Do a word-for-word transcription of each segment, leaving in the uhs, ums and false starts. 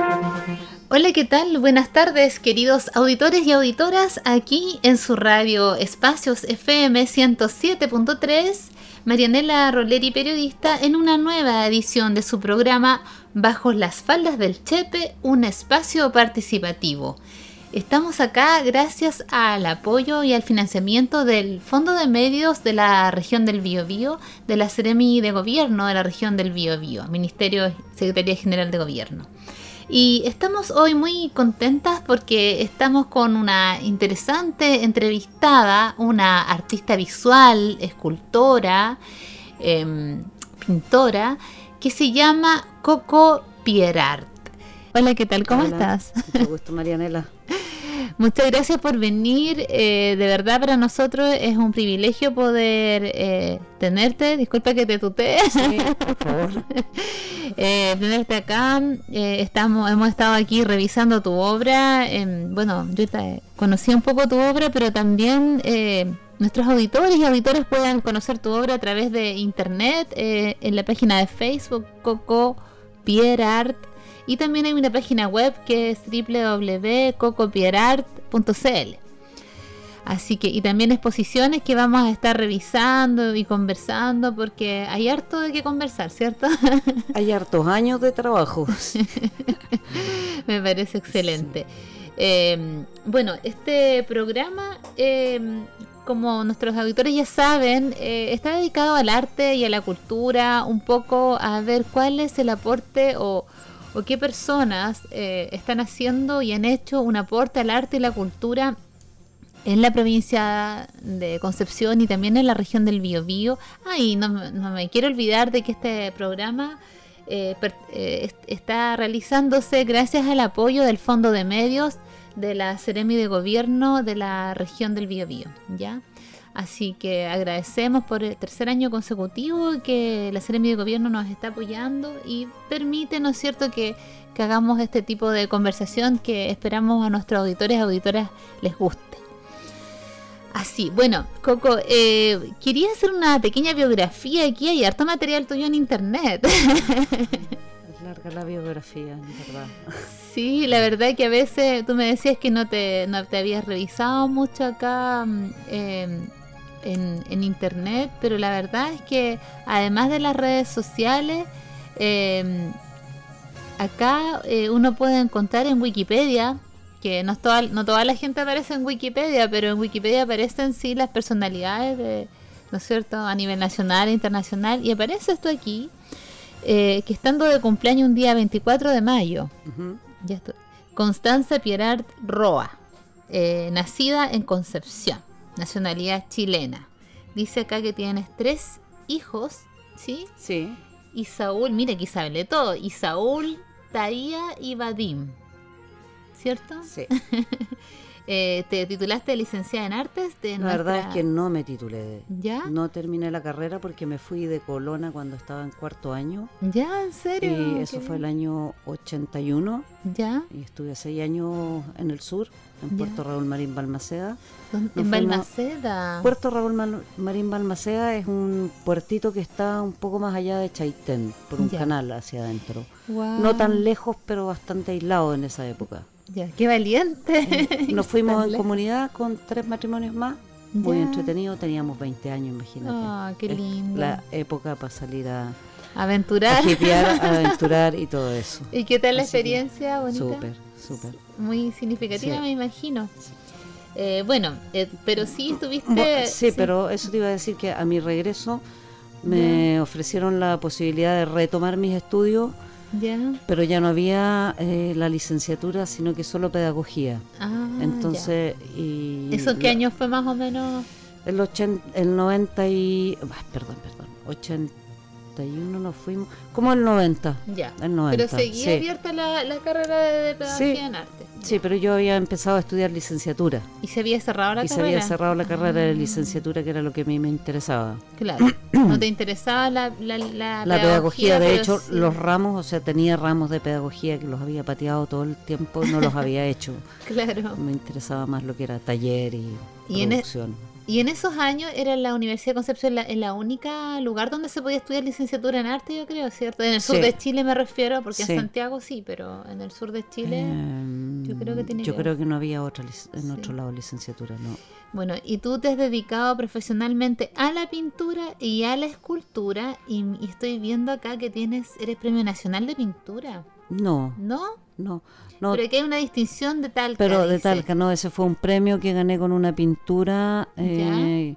Hola, ¿qué tal? Buenas tardes, queridos auditores y auditoras, aquí en su radio Espacios F M ciento siete punto tres, Marianela Roleri, periodista, en una nueva edición de su programa Bajo las faldas del Chepe, un espacio participativo. Estamos acá gracias al apoyo y al financiamiento del Fondo de Medios de la región del Biobío, de la Seremi de Gobierno de la región del Biobío, Ministerio Secretaría General de Gobierno. Y estamos hoy muy contentas porque estamos con una interesante entrevistada, una artista visual, escultora, eh, pintora, que se llama Coco Pierart. Hola, ¿qué tal? ¿Cómo Hola, estás? Mucho gusto, Marianela. Muchas gracias por venir. Eh, de verdad, para nosotros es un privilegio poder eh, tenerte. Disculpa que te tutee. Sí, por favor. eh, tenerte acá. Eh, estamos, hemos estado aquí revisando tu obra. Eh, bueno, yo te, conocí un poco tu obra, pero también eh, nuestros auditores y auditoras puedan conocer tu obra a través de internet, eh, en la página de Facebook, Coco Pierart. Y también hay una página web que es doble u doble u doble u punto coco pierart punto c l. Así que, y también exposiciones que vamos a estar revisando y conversando, porque hay harto de qué conversar, ¿cierto? Hay hartos años de trabajo. Me parece excelente. Sí. Eh, bueno, este programa, eh, como nuestros auditores ya saben, eh, está dedicado al arte y a la cultura, un poco a ver cuál es el aporte o o qué personas eh, están haciendo y han hecho un aporte al arte y la cultura en la provincia de Concepción y también en la región del Biobío. Ah, y no, no me quiero olvidar de que este programa eh, per, eh, está realizándose gracias al apoyo del Fondo de Medios de la Seremi de Gobierno de la región del Biobío, ¿ya? Así que agradecemos por el tercer año consecutivo que la Seremi de Gobierno nos está apoyando y permite, ¿no es cierto?, que, que hagamos este tipo de conversación que esperamos a nuestros auditores y auditoras les guste. Así, bueno, Coco, eh, quería hacer una pequeña biografía aquí, hay harto material tuyo en internet. Es larga la biografía, en verdad. Sí, la verdad que a veces tú me decías que no te, no te habías revisado mucho acá eh, en, en internet, pero la verdad es que además de las redes sociales, eh, acá eh, uno puede encontrar en Wikipedia, que no, es toda, no toda la gente aparece en Wikipedia, pero en Wikipedia aparecen sí las personalidades, de, ¿no es cierto?, a nivel nacional e internacional, y aparece esto aquí, eh, que estando de cumpleaños un día veinticuatro de mayo, uh-huh. Ya estoy. Constanza Pierart Roa, eh, nacida en Concepción, nacionalidad chilena. Dice acá que tienes tres hijos, ¿sí? Sí. Y Saúl, mira aquí sabe todo, y Saúl, Taía y Vadim, ¿cierto? Sí. eh, ¿Te titulaste de licenciada en artes? De la nuestra... verdad es que no me titulé. ¿Ya? No terminé la carrera porque me fui de Colona cuando estaba en cuarto año. ¿Ya? ¿En serio? Y eso ¿Qué? fue el año ochenta y uno. ¿Ya? Y estuve seis años en el sur, en ¿Ya? Puerto Raúl Marín Balmaceda. ¿En Balmaceda? Puerto Raúl Mal- Marín Balmaceda es un puertito que está un poco más allá de Chaitén, por un ¿Ya? Canal hacia adentro. Wow. No tan lejos, pero bastante aislado en esa época. Ya, qué valiente. Eh, nos fuimos en comunidad con tres matrimonios más, ya. Muy entretenido, teníamos veinte años, imagínate. Ah, oh, qué lindo. La época para salir a aventurar, a hipear, a aventurar y todo eso. ¿Y qué tal la Así experiencia? Bonita. Súper, súper. Muy significativa, sí. Me imagino. Sí. Eh, bueno, eh, pero sí estuviste... Bueno, sí, sí, pero eso te iba a decir que a mi regreso me ya. ofrecieron la posibilidad de retomar mis estudios. Ya. Pero ya no había eh, la licenciatura, sino que solo pedagogía. Ah, entonces, ya. y ¿Eso qué lo, año fue más o menos? El ochenta, el noventa y ah, perdón, perdón, ochenta y uno nos fuimos, como el noventa. Ya. El noventa. Pero seguía sí. abierta la, la carrera de, de pedagogía sí. en arte. Sí, pero yo había empezado a estudiar licenciatura. ¿Y se había cerrado la y carrera? Y se había cerrado la carrera ah. de licenciatura, que era lo que a mí me interesaba. Claro. ¿No te interesaba la, la, la, la pedagogía? pedagogía de hecho, sí. los ramos, o sea, tenía ramos de pedagogía que los había pateado todo el tiempo, no los había hecho. Claro. Me interesaba más lo que era taller y, ¿Y producción. En Y en esos años era la Universidad de Concepción la, la única lugar donde se podía estudiar licenciatura en arte, yo creo, ¿cierto? En el sur Sí. de Chile me refiero, porque Sí. en Santiago sí, pero en el sur de Chile Eh, yo creo que tiene yo que creo que no había otra lic- en Sí. otro lado licenciatura, no. Bueno, y tú te has dedicado profesionalmente a la pintura y a la escultura, y, y estoy viendo acá que tienes, eres Premio Nacional de Pintura, No, ¿no? no, no. Pero que hay una distinción de Talca. Pero de dice. Talca, no, ese fue un premio que gané con una pintura eh,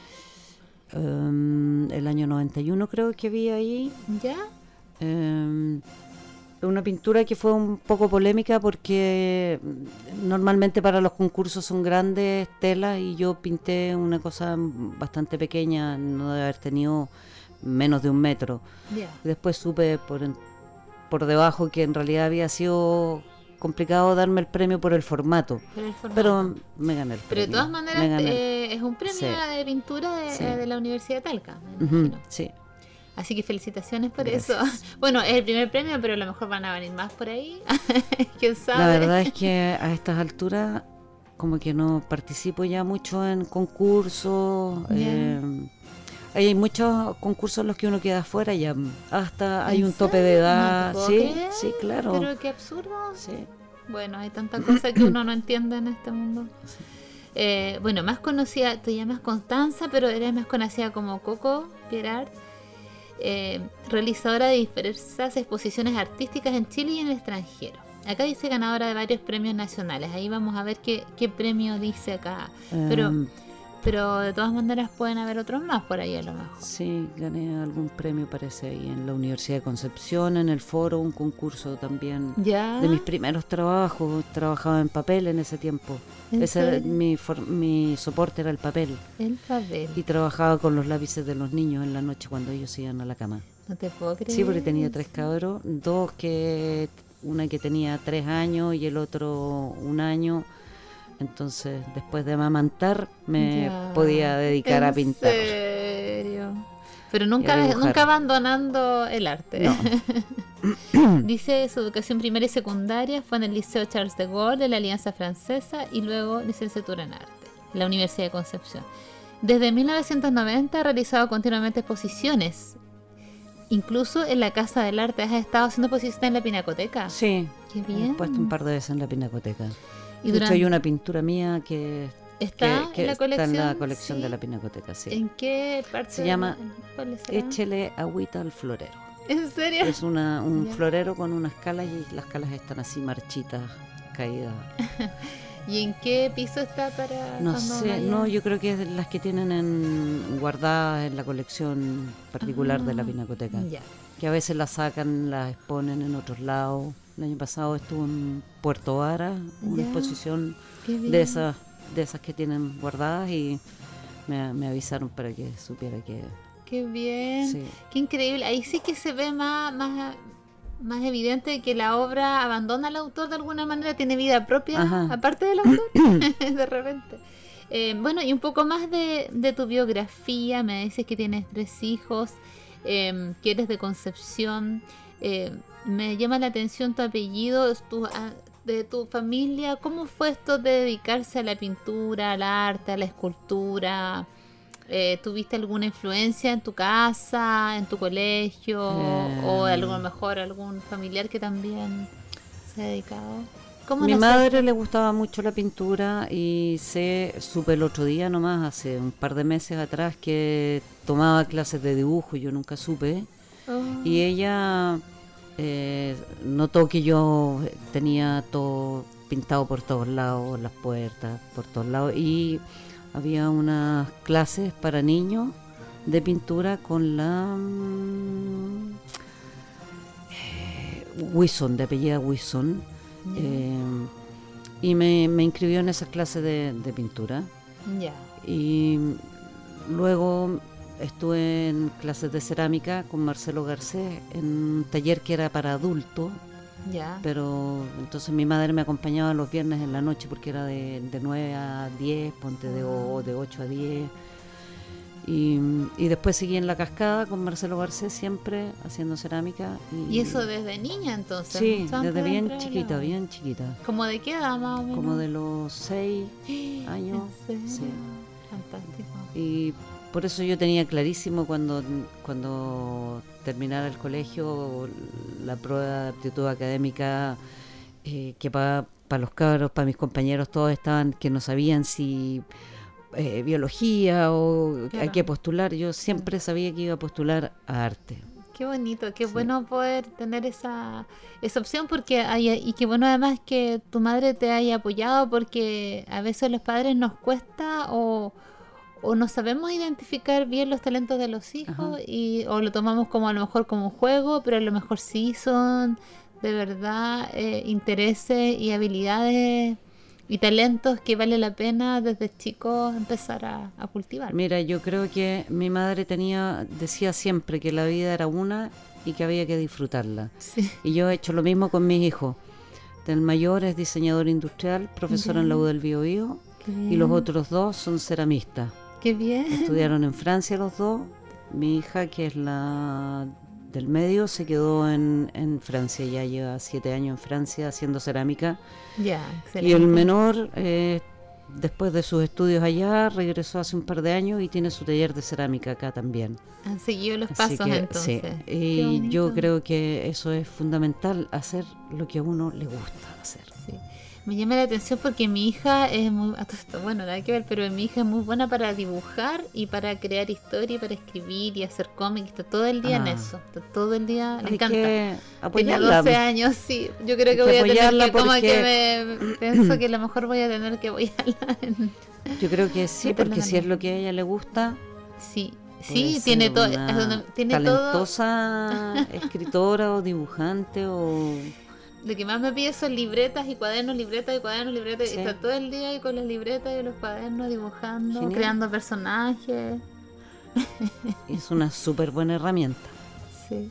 um, el año noventa y uno creo que vi ahí. ¿Ya? Eh, una pintura que fue un poco polémica porque normalmente para los concursos son grandes telas y yo pinté una cosa bastante pequeña, no debe haber tenido menos de un metro. Ya. Después supe por, en- por debajo que en realidad había sido complicado darme el premio por el formato, Pero, el formato. pero me gané el Pero premio. de todas maneras me gané el- eh, es un premio Sí. de pintura de, Sí. de la Universidad de Talca, me Ujú, imagino. sí. Así que felicitaciones por Gracias. eso. Bueno, es el primer premio, pero a lo mejor van a venir más por ahí. ¿Quién sabe? La verdad es que a estas alturas como que no participo ya mucho en concursos. Ya. eh, hay muchos concursos en los que uno queda afuera ya. Hasta hay ¿En un tope serio? de No edad. te puedo sí, creer. sí, claro. Pero qué absurdo. Sí. Bueno, hay tanta cosa que uno no entiende en este mundo. Eh, bueno, más conocida, te llamas Constanza, pero eres más conocida como Coco Pierart, eh, realizadora de diversas exposiciones artísticas en Chile y en el extranjero. Acá dice ganadora de varios premios nacionales. Ahí vamos a ver qué, qué premio dice acá. Pero, Em, pero de todas maneras pueden haber otros más por ahí a lo mejor. Sí, gané algún premio, parece, ahí en la Universidad de Concepción, en el foro, un concurso también. Ya. De mis primeros trabajos, trabajaba en papel en ese tiempo. ¿En Ese era serio? mi, for- mi soporte era el papel. El papel. Y trabajaba con los lápices de los niños en la noche cuando ellos iban a la cama. No te puedo creer. Sí, porque tenía tres cabros, dos que, una que tenía tres años y el otro un año. Entonces, después de amamantar, me Ya. podía dedicar a ¿En pintar. serio? Pero Y a nunca, dibujar. nunca abandonando el arte. No. Dice su educación primaria y secundaria fue en el Liceo Charles de Gaulle de la Alianza Francesa y luego licenciatura en arte, la Universidad de Concepción. Desde mil novecientos noventa ha realizado continuamente exposiciones. Incluso en la Casa del Arte has estado haciendo exposiciones en la Pinacoteca. Sí, Qué he bien. puesto un par de veces en la pinacoteca. Y De hecho, durante- hay una pintura mía que, ¿Está que- que en la está colección? en la colección Sí. de la pinacoteca, sí. ¿En qué parte? Se de llama la- ¿Cuál será? Échele agüita al florero. ¿En serio? Es una, un Ya. florero con unas calas y las calas están así marchitas, caídas. ¿Y en qué piso está para No cuando sé, vaya? no, yo creo que es de las que tienen en, guardadas en la colección particular de la Ah, pinacoteca. Ya. Que a veces las sacan, las exponen en otros lados. El año pasado estuvo en Puerto Vara, una Ya. exposición Qué bien. de esas de esas que tienen guardadas y me, me avisaron para que supiera que Qué bien. sí. Qué increíble. Ahí sí que se ve más, más, más evidente que la obra abandona al autor de alguna manera, tiene vida propia, Ajá. aparte del autor, de repente. Eh, bueno, y un poco más de, de tu biografía. Me dices que tienes tres hijos, eh, que eres de Concepción. Eh, me llama la atención tu apellido, tu, ah, de tu familia. ¿Cómo fue esto de dedicarse a la pintura, al arte, a la escultura? Eh, ¿Tuviste alguna influencia en tu casa, en tu colegio, Eh. o a lo mejor algún familiar que también se ha dedicado? ¿Cómo Mi nació? madre le gustaba mucho la pintura y sé, supe el otro día nomás, hace un par de meses atrás, que tomaba clases de dibujo, yo nunca supe. Oh, Y ella eh, notó que yo tenía todo pintado por todos lados, las puertas, por todos lados. Y había unas clases para niños de pintura con la mm, eh, Wilson, de apellida Wilson. ya, eh, y me, me inscribió en esas clases de, de pintura. ya. Y luego estuve en clases de cerámica con Marcelo Garcés en un taller que era para adultos, Ya. pero entonces mi madre me acompañaba los viernes en la noche porque era de, de nueve a diez, ponte de, o de ocho a diez. Y, y después seguí en La Cascada con Marcelo Garcés siempre haciendo cerámica. Y, ¿Y eso desde niña entonces? Sí, mucho antes desde de bien entrar a la chiquita, obra. bien chiquita. ¿Como de qué edad más o menos? Como de los seis años. ¿En serio? Sí. Fantástico. Y por eso yo tenía clarísimo cuando, cuando terminara el colegio, la prueba de aptitud académica, eh, que para pa los cabros, para mis compañeros, todos estaban que no sabían si eh, biología o Claro. a qué postular. Yo siempre sabía que iba a postular a arte. Qué bonito, qué Sí. bueno poder tener esa, esa opción, porque hay, y qué bueno además que tu madre te haya apoyado, porque a veces a los padres nos cuesta o, o no sabemos identificar bien los talentos de los hijos, Ajá. y o lo tomamos como a lo mejor como un juego, pero a lo mejor sí son de verdad eh, intereses y habilidades y talentos que vale la pena desde chicos empezar a, a cultivar. Mira, yo creo que mi madre tenía, decía siempre que la vida era una y que había que disfrutarla. Sí. Y yo he hecho lo mismo con mis hijos. El mayor es diseñador industrial, profesor en la U del Bio Bio, Qué y los bien. otros dos son ceramistas. Qué bien. Estudiaron en Francia los dos. Mi hija, que es la del medio, se quedó en, en Francia, ya lleva siete años en Francia haciendo cerámica. Ya, excelente. Y el menor, eh, después de sus estudios allá, regresó hace un par de años y tiene su taller de cerámica acá también. Han seguido los Así pasos que, entonces. sí. Qué Y yo bonito. creo que eso es fundamental, hacer lo que a uno le gusta hacer. Sí. Me llama la atención porque mi hija es muy, a todo esto, bueno, nada que ver, pero mi hija es muy buena para dibujar y para crear historia y para escribir y hacer cómics. Está todo el día en Ah. eso. Está todo el día, le Hay encanta. que Tiene apoyarla. doce años, sí. Yo creo Hay que que voy a tener apoyarla que, como porque- que me pienso que a lo mejor voy a tener que apoyarla en- Yo creo que sí, Meterla porque en si la es lo que a ella le gusta, Sí, puede sí, ser tiene todo, una es donde- tiene todo. talentosa escritora o dibujante o... Lo que más me pide son libretas y cuadernos, libretas y cuadernos, libretas. Sí. Y está todo el día ahí con las libretas y los cuadernos dibujando, Genial. creando personajes. Es una súper buena herramienta. Sí.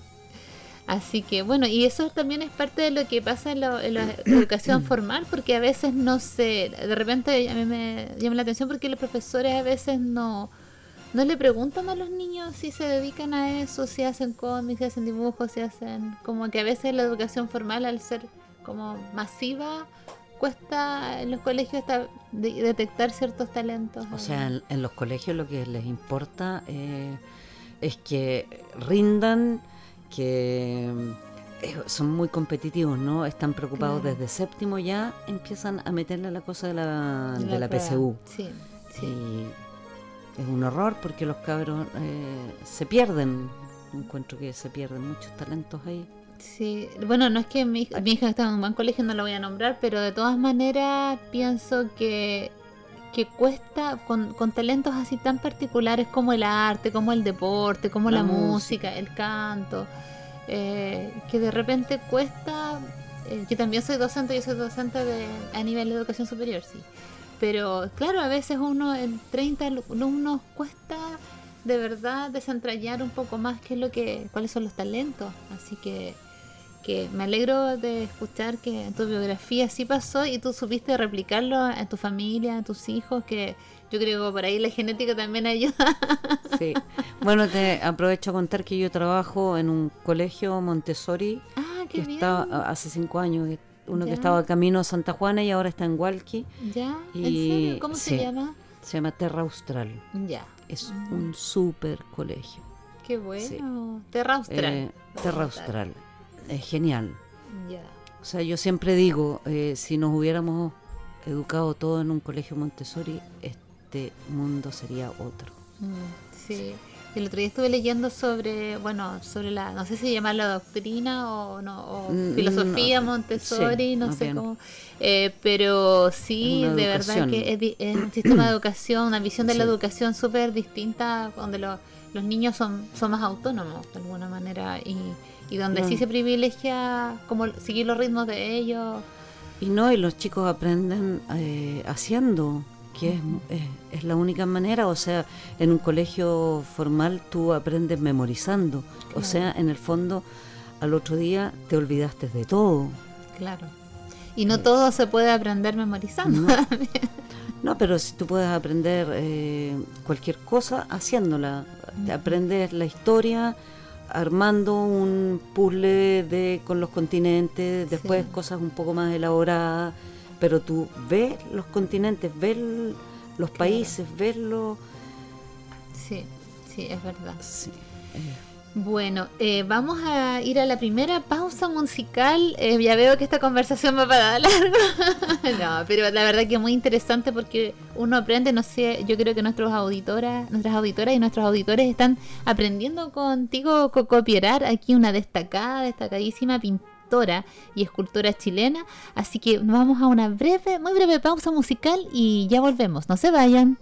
Así que bueno, y eso también es parte de lo que pasa en, lo- en la educación formal, porque a veces no sé, de repente a mí me llama la atención porque los profesores a veces no, no le preguntan a los niños si se dedican a eso, si hacen cómics, si hacen dibujos, si hacen... Como que a veces la educación formal, al ser como masiva, cuesta en los colegios hasta de- detectar ciertos talentos. O sea, en, en los colegios lo que les importa eh, es que rindan, que eh, son muy competitivos, ¿no? Están preocupados Claro. desde séptimo ya, empiezan a meterle la cosa de la, de la, prueba. P S U. Sí, sí. Y es un horror porque los cabros eh, se pierden. Encuentro que se pierden muchos talentos ahí. Sí, bueno, no es que mi, hija- mi hija está en un buen colegio, no lo voy a nombrar, pero de todas maneras pienso que, que cuesta con, con talentos así tan particulares como el arte, como el deporte, como la, La música, música. el canto, eh, que de repente cuesta. Eh, yo también soy docente, yo soy docente de, a nivel de educación superior, sí. Pero claro, a veces uno en treinta alumnos cuesta de verdad desentrañar un poco más qué es lo que, cuáles son los talentos. Así que, que me alegro de escuchar que en tu biografía sí pasó y tú supiste replicarlo en tu familia, en tus hijos, que yo creo que por ahí la genética también ayuda. Sí. Bueno, te aprovecho a contar que yo trabajo en un colegio Montessori Ah, qué que bien. está hace cinco años, uno Ya. que estaba camino a Santa Juana y ahora está en Hualqui. ¿Ya? ¿En Y- serio? ¿Cómo se sí. llama? Se llama Terra Austral. Ya. Es Mm. un súper colegio. Qué bueno. Terra Austral. Eh, Terra Austral. Es genial. Ya. O sea, yo siempre digo, eh, si nos hubiéramos educado todos en un colegio Montessori, este mundo sería otro. Mm, sí. El otro día estuve leyendo sobre, bueno, sobre la, no sé si llama la doctrina o no, o Mm, filosofía no, Montessori, sí, no más sé bien. cómo, eh, pero sí, Es una de verdad educación. que es, di- es un sistema de educación, una visión de la Sí. educación súper distinta, donde lo- los niños son, son más autónomos de alguna manera y, y donde No. sí se privilegia como seguir los ritmos de ellos. Y no, y los chicos aprenden eh, haciendo, que es, es, es la única manera. O sea, en un colegio formal tú aprendes memorizando. Claro. O sea, en el fondo, al otro día te olvidaste de todo. Claro. Y no todo se puede aprender memorizando. No. No, pero si tú puedes aprender eh, cualquier cosa haciéndola. Te aprendes la historia armando un puzzle de con los continentes, después Sí. cosas un poco más elaboradas, pero tú ves los continentes, ves el- los claro. países, verlo. Sí, sí, es verdad. Sí. Eh. Bueno, eh, vamos a ir a la primera pausa musical. Eh, ya veo que esta conversación va para largo. No, pero la verdad que es muy interesante porque uno aprende, no sé, yo creo que nuestros auditoras, nuestras auditoras y nuestros auditores están aprendiendo contigo, Coco Pierart, aquí una destacada, destacadísima pintora y escultora chilena. Así que nos vamos a una breve, muy breve pausa musical y ya volvemos. No se vayan.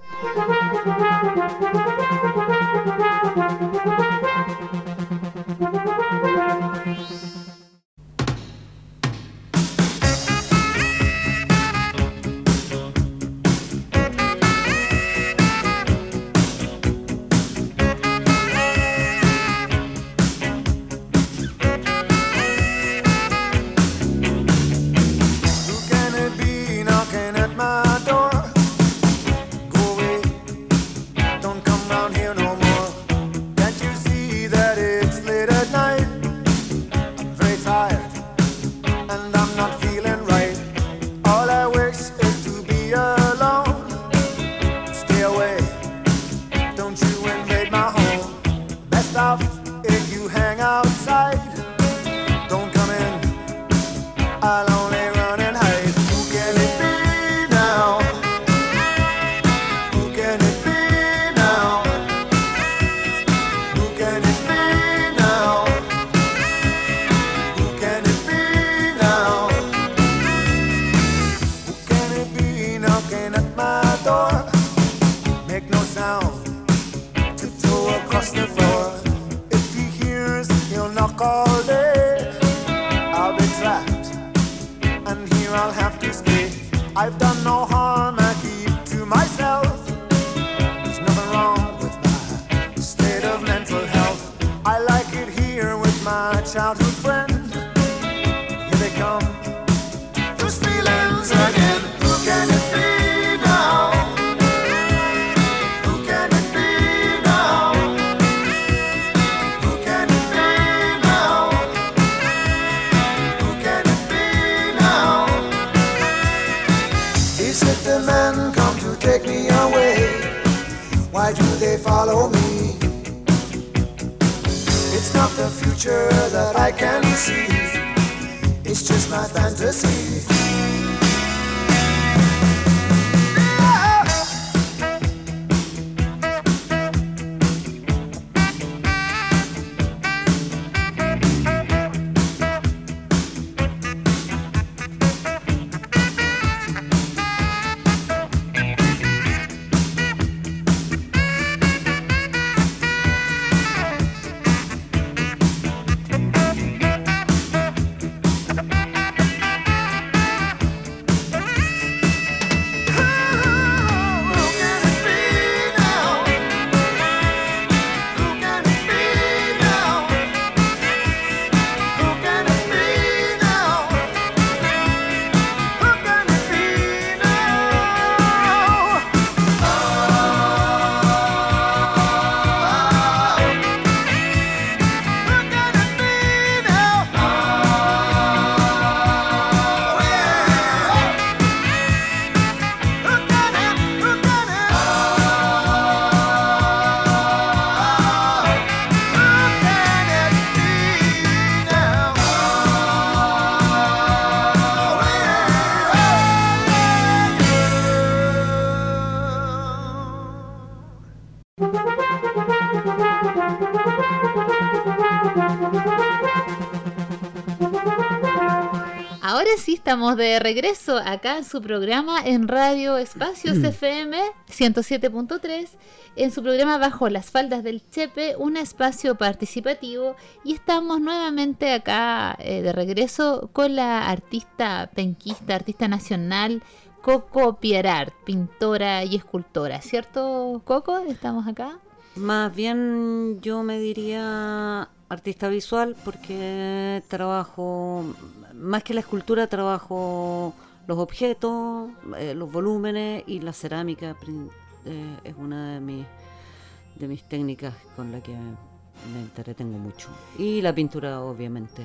Ahora sí estamos de regreso acá en su programa en Radio Espacios F M ciento siete punto tres, en su programa Bajo las Faldas del Chepe, un espacio participativo, y estamos nuevamente acá eh, de regreso con la artista penquista, artista nacional, Coco Pierart, pintora y escultora, ¿cierto, Coco? ¿Estamos acá? Más bien yo me diría artista visual, porque trabajo, más que la escultura, trabajo los objetos, eh, los volúmenes, y la cerámica eh, es una de mis, de mis técnicas con la que me entretengo mucho. Y la pintura, obviamente,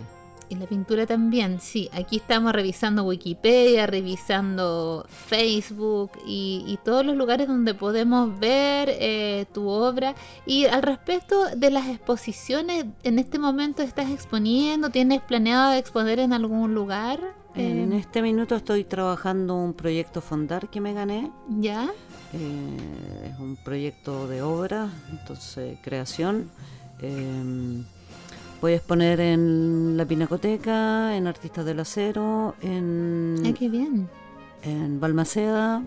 Y la pintura también, sí. Aquí estamos revisando Wikipedia, revisando Facebook y, y todos los lugares donde podemos ver eh, tu obra. Y al respecto de las exposiciones, ¿en este momento estás exponiendo? ¿Tienes planeado exponer en algún lugar? En Eh, este minuto estoy trabajando un proyecto Fondar que me gané. ¿Ya? Eh, es un proyecto de obra, entonces creación. Eh, voy a exponer en la Pinacoteca, en Artistas del Acero, en, Ah, qué bien. en Balmaceda,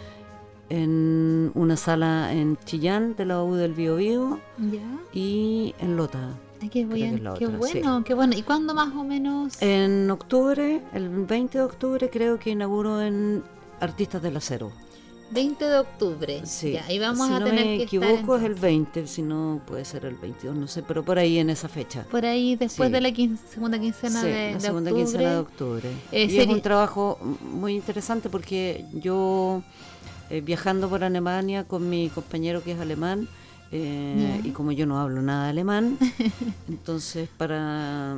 en una sala en Chillán de la U del Biobío ¿Ya? y en Lota. Ah, qué Creo que bien. es la Qué otra, bueno, sí. qué bueno. ¿Y cuándo más o menos? En octubre, el veinte de octubre, creo que inauguro en Artistas del Acero. veinte de octubre. Sí, Ya, y vamos si a no tener me que equivoco estar es el veinte, si no puede ser el veintidós, no sé, pero por ahí en esa fecha. por ahí después Sí. de la quince- segunda quincena Sí, de, la de segunda octubre. quincena de octubre. Eh, y sería- es un trabajo muy interesante porque yo, eh, viajando por Alemania con mi compañero que es alemán, eh, Ya. y como yo no hablo nada de alemán, entonces para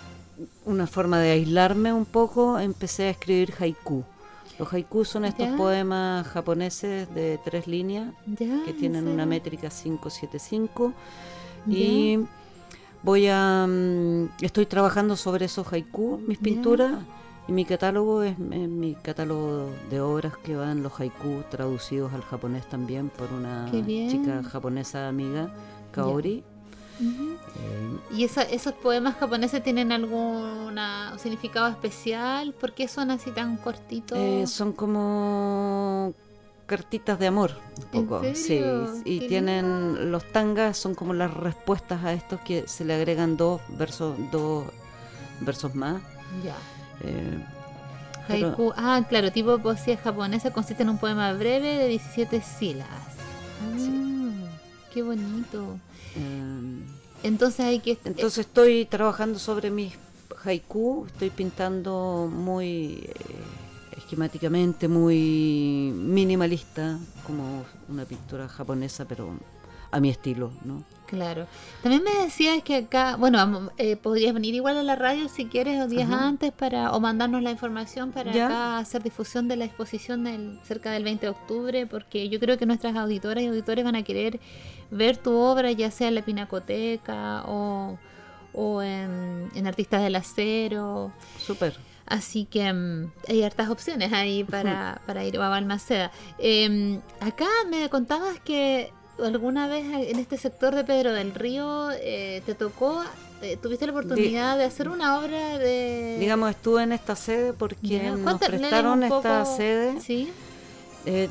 una forma de aislarme un poco, empecé a escribir haiku. Los haikus son estos Ya. poemas japoneses de tres líneas Ya, que ¿en tienen una serio? métrica cinco siete cinco Ya. y voy a mm, estoy trabajando sobre esos haiku, mis Ya. pinturas, y mi catálogo es, es mi catálogo de obras que van los haiku traducidos al japonés también por una Qué bien. chica japonesa amiga, Kaori. Ujú. Eh, ¿Y esa- esos poemas japoneses tienen algún significado especial? ¿Por qué son así tan cortitos? eh, son como cartitas de amor, un ¿En poco, serio? sí, y Qué tienen lindo. los tangas son como las respuestas a estos que se le agregan dos versos, dos versos más. Ya. Eh, pero- Haiku. Ah, claro, tipo de poesía japonesa consiste en un poema breve de diecisiete sílabas. Ah, Sí. qué bonito. eh, Entonces hay que... entonces estoy trabajando sobre mis haiku, estoy pintando muy eh, esquemáticamente, muy minimalista, como una pintura japonesa, pero a mi estilo, ¿no? Claro. También me decías que acá, bueno, vamos, eh, podrías venir igual a la radio si quieres o días Ajá. antes para o mandarnos la información para Ya. acá hacer difusión de la exposición del cerca del veinte de octubre, porque yo creo que nuestras auditoras y auditores van a querer ver tu obra, ya sea en la Pinacoteca o, o en, en Artistas del Acero. Súper. Así que mm, hay hartas opciones ahí para, para ir a Balmaceda. Eh, acá me contabas que alguna vez en este sector de Pedro del Río eh, te tocó, eh, tuviste la oportunidad de hacer una obra de... Digamos, estuve en esta sede porque Ya, nos cuéntale prestaron un poco- esta sede. Sí, Eh,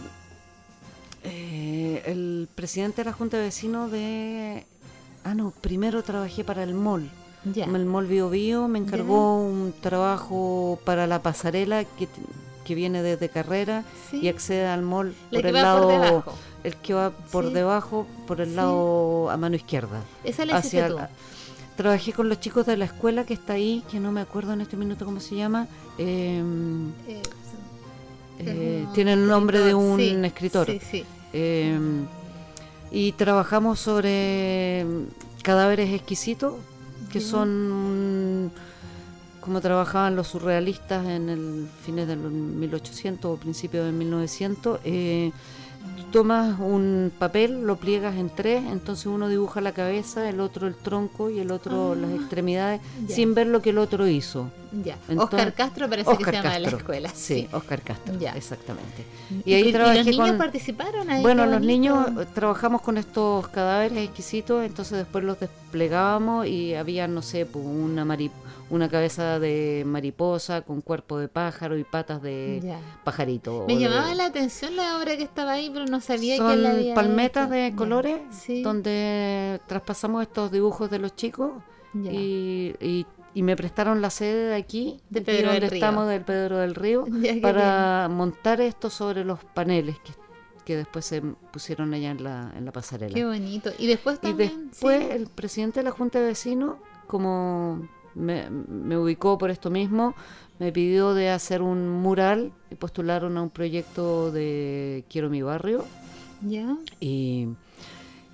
eh, el presidente de la Junta de Vecinos de... Ah, no, primero trabajé para el mall. ya. El mall Bio Bio me encargó un trabajo para la pasarela que, t- que viene desde Carrera Sí. y accede al mall La por que el va lado... por debajo. El que va por Sí. debajo, por el Sí. lado a mano izquierda. Esa la hiciste tú. la- Trabajé con los chicos de la escuela que está ahí, que no me acuerdo en este minuto cómo se llama. eh, Eh, eh, como tiene el nombre de un sí, escritor. Sí, sí. Eh, y trabajamos sobre cadáveres exquisitos, que Ya. son como trabajaban los surrealistas en el fines del mil ochocientos o principios del mil novecientos. Eh, tú tomas un papel, lo pliegas en tres, entonces uno dibuja la cabeza, el otro el tronco y el otro Ah, las extremidades, ya. sin ver lo que el otro hizo. Ya. Entonces- Oscar Castro parece Oscar que se llama de la Castro, escuela. Sí, Oscar Castro, Ya. exactamente. ¿Y, Y ahí y trabajé los niños con- participaron ahí? Bueno, Qué los bonito. niños eh, trabajamos con estos cadáveres exquisitos, entonces después los desplegábamos y había, no sé, pues, una mari- una cabeza de mariposa con cuerpo de pájaro y patas de Ya. pajarito. Me o de- llamaba la atención la obra que estaba ahí, pero no sabía Son quién la había palmetas hecho. de Ya. colores Sí. donde traspasamos estos dibujos de los chicos Ya. y, y, y me prestaron la sede de aquí, De aquí Pedro del donde Río. estamos, del Pedro del Río, Ya, qué para montar esto sobre los paneles que, que después se pusieron allá en la, en la pasarela. Qué bonito. Y después Y también... después sí. el presidente de la Junta de Vecinos, como me, me ubicó por esto mismo, me pidió de hacer un mural y postularon a un proyecto de Quiero mi barrio Ya. y,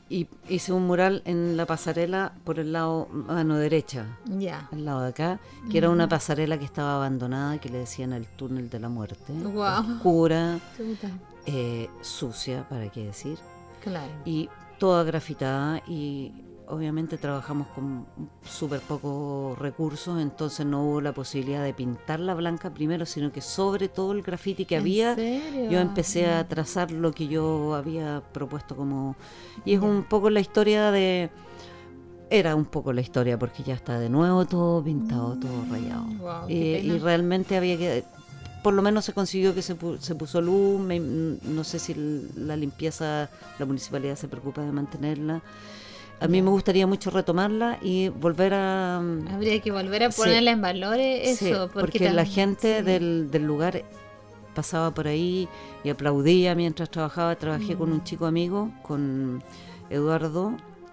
y hice un mural en la pasarela por el lado mano derecha, Ya. al lado de acá, que era una pasarela que estaba abandonada, que le decían el túnel de la muerte. Wow. Oscura, Chuta. eh, sucia, para qué decir, Claro. y toda grafitada, y obviamente trabajamos con súper pocos recursos, entonces no hubo la posibilidad de pintarla blanca primero, sino que sobre todo el graffiti que ¿En había, serio? yo empecé a trazar lo que yo había propuesto como... Y es un poco la historia de... Era un poco la historia, porque ya está de nuevo todo pintado, Mm, todo rayado. wow, qué Eh, pena. y realmente había que... Por lo menos se consiguió que se, pu- se puso luz, me- no sé si l- la limpieza, la municipalidad se preocupa de mantenerla. A mí Ya. me gustaría mucho retomarla y volver a... Habría que volver a Sí. ponerla en valor eh, Sí, eso. porque, tam- la gente sí. del, del lugar pasaba por ahí y aplaudía mientras trabajaba. Trabajé con un Mm. chico amigo, con Eduardo,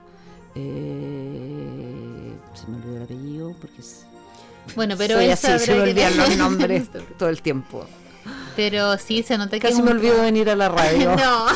eh, se me olvidó el apellido porque es- Bueno, pero soy él así, se sabrá me que- olvidan los nombres todo el tiempo. Pero sí, se nota que Casi es me un- olvido venir a la radio. No,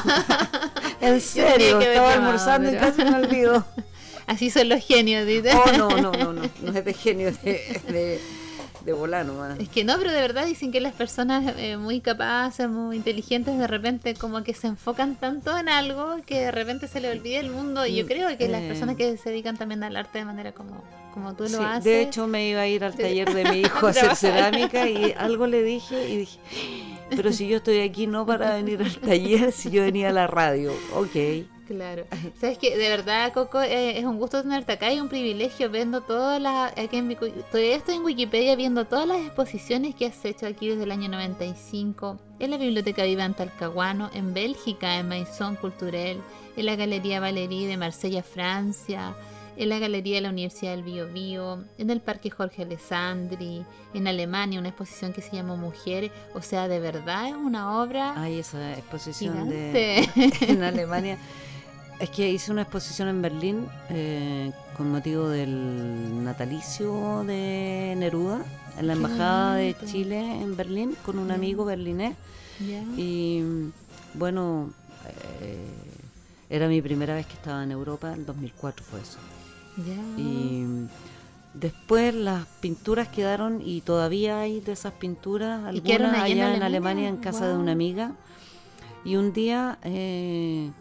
En serio, que haber estaba llamado, almorzando pero- y casi me olvido. así son los genios, ¿viste? Oh, no, no, no, no, no es de genio, es de, de, de volar nomás. Es que no, pero de verdad dicen que las personas eh, muy capaces, muy inteligentes, de repente como que se enfocan tanto en algo que de repente se le olvida el mundo. Y yo Mm, creo que las eh. personas que se dedican también al arte de manera como, como tú Sí, lo haces. de hecho me iba a ir al Sí. taller de mi hijo a hacer Trabajar. cerámica y algo le dije y dije, pero si yo estoy aquí no para venir al taller, si yo venía a la radio, ok. Claro. Sabes que de verdad, Coco, eh, es un gusto tenerte acá y un privilegio viendo todas las... Aquí en Wikipedia, todavía estoy en Wikipedia viendo todas las exposiciones que has hecho aquí desde el año noventa y cinco, en la Biblioteca Viva en Talcahuano, en Bélgica, en Maison Culturel, en la Galería Valerie de Marsella, Francia, en la Galería de la Universidad del Bío Bío, en el Parque Jorge Alessandri, en Alemania, una exposición que se llama Mujeres. O sea, de verdad es una obra Hay esa exposición gigante. de, en Alemania. Es que hice una exposición en Berlín eh, con motivo del natalicio de Neruda en la Qué Embajada de bonito. Chile en Berlín con un Ya. amigo berlinés. Ya. Y bueno, eh, era mi primera vez que estaba en Europa, en dos mil cuatro fue eso. Ya. Y después las pinturas quedaron y todavía hay de esas pinturas, ¿Y quedaron algunas allá allá en en Alemania? Alemania en casa de Wow. una amiga. Y un día eh,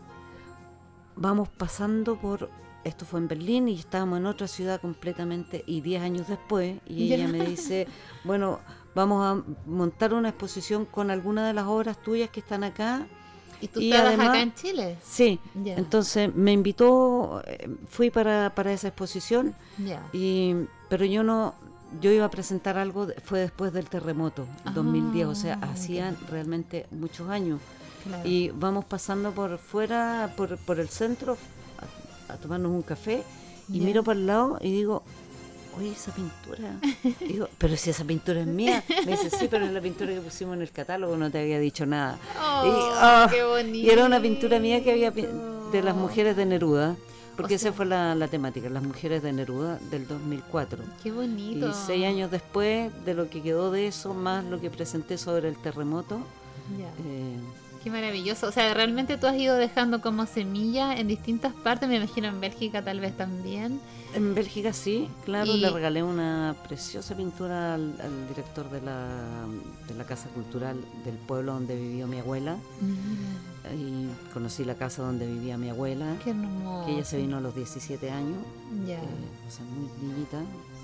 vamos pasando por, esto fue en Berlín y estábamos en otra ciudad completamente, y diez años después, y Ya. ella me dice, bueno, vamos a montar una exposición con algunas de las obras tuyas que están acá. ¿Y tú y estabas además- acá en Chile? Sí, Ya. entonces me invitó, eh, fui para, para esa exposición, Ya. y pero yo no, yo iba a presentar algo, de- fue después del terremoto, dos mil diez, o sea, Ah, hacían ok. realmente muchos años. Claro. Y vamos pasando por fuera, por, por el centro, a, a tomarnos un café, y Ya. miro para el lado y digo, oye, esa pintura. Y digo, pero si esa pintura es mía. Me dice, sí, pero es la pintura que pusimos en el catálogo, no te había dicho nada. Oh, y, ah, qué bonito. y era una pintura mía que había pin- de las mujeres de Neruda, porque O sea- esa fue la, la temática, las mujeres de Neruda del dos mil cuatro. Qué bonito. Y seis años después de lo que quedó de eso, más lo que presenté sobre el terremoto, Ya. eh, Qué maravilloso. O sea, realmente tú has ido dejando como semilla en distintas partes. Me imagino en Bélgica tal vez también. en Bélgica sí, claro, Y- le regalé una preciosa pintura al, al director de la, de la Casa Cultural del pueblo donde vivió mi abuela. Y conocí la casa donde vivía mi abuela, Qué hermoso. que ella se vino a los diecisiete años, Ya. eh, o sea, muy niñita.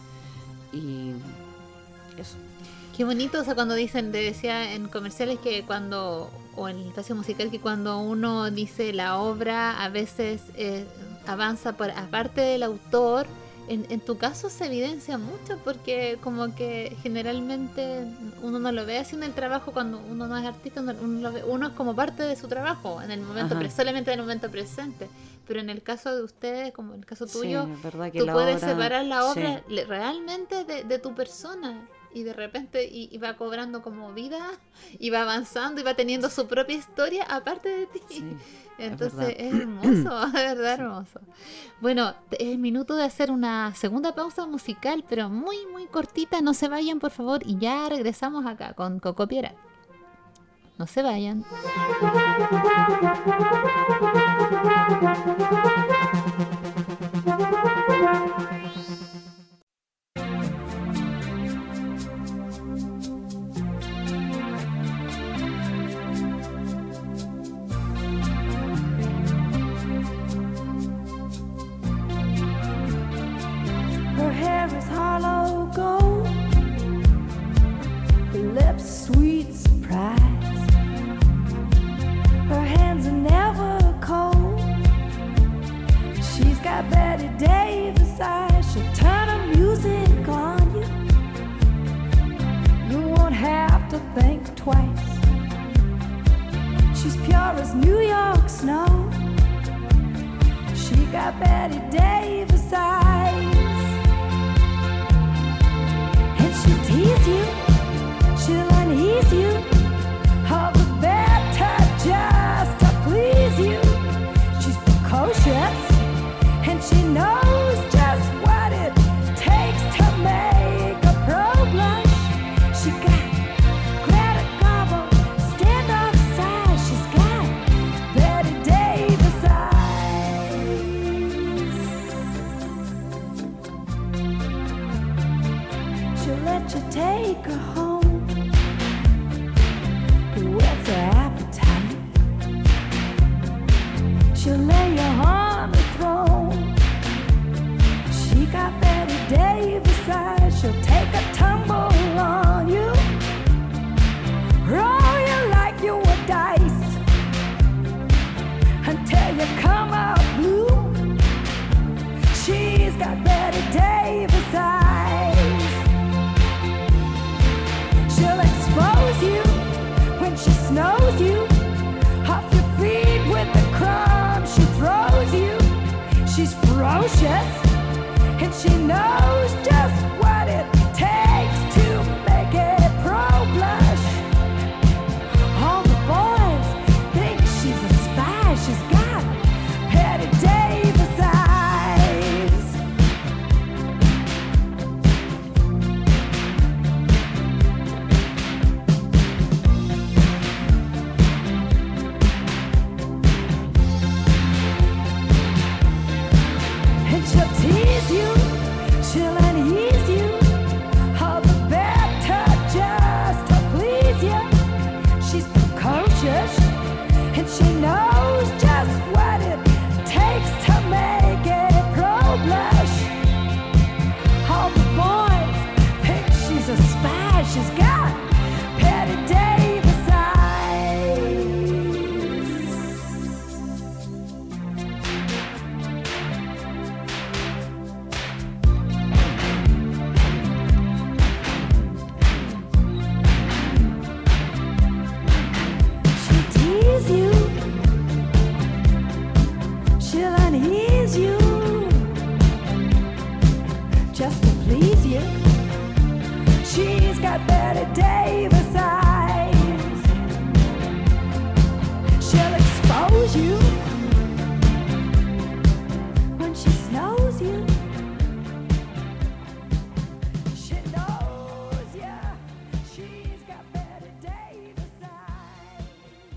Y eso. Qué bonito, o sea, cuando dicen, te decía en comerciales que cuando, o en el espacio musical, que cuando uno dice la obra, a veces eh, avanza por aparte del autor. En, en tu caso se evidencia mucho porque como que generalmente uno no lo ve haciendo el trabajo cuando uno no es artista, uno, uno lo ve- uno es como parte de su trabajo en el momento, Ajá. pre- solamente en el momento presente. Pero en el caso de ustedes, como en el caso tuyo, Sí, es verdad que tú la puedes obra- separar la obra sí. le- realmente de, de tu persona y de repente y, y va cobrando como vida y va avanzando y va teniendo su propia historia aparte de ti. Sí, Entonces verdad. es, hermoso, de verdad hermoso. Bueno, te- es minuto de hacer una segunda pausa musical, pero muy muy cortita, no se vayan por favor y ya regresamos acá con Coco Pierat. No se vayan. twice. She's pure as New York snow. She got Betty Davis eyes. And she'll tease you, she'll unease you, all the better just to please you. She's precocious, and she knows just what it takes to make a pro blush. She got Greta Garbo, standoff size. She's got Betty Davis eyes. She'll let you take her home, whet's her appetite. She'll lay you on the throne. She got Betty Davis eyes. She'll take a tumble on you, roll you like you were dice, until you come out blue. She's got Betty Davis eyes. She'll expose you when she snows you off your feet with the crumbs she throws you. She's ferocious, and she knows just what it takes to make a pro blush. All the boys think she's a spy. She's got Betty Davis eyes. And she'll tease you, she'll unease you, all the better just to please you. She's precocious, and she knows just what it takes to make a pro blush. All the boys think she's a spy. She's got Betty Davis eyes. She'll tease you, she'll unease you, just to please you. She's got Betty Davis eyes. She'll expose you when she snows you. She knows ya. She's got Betty Davis eyes.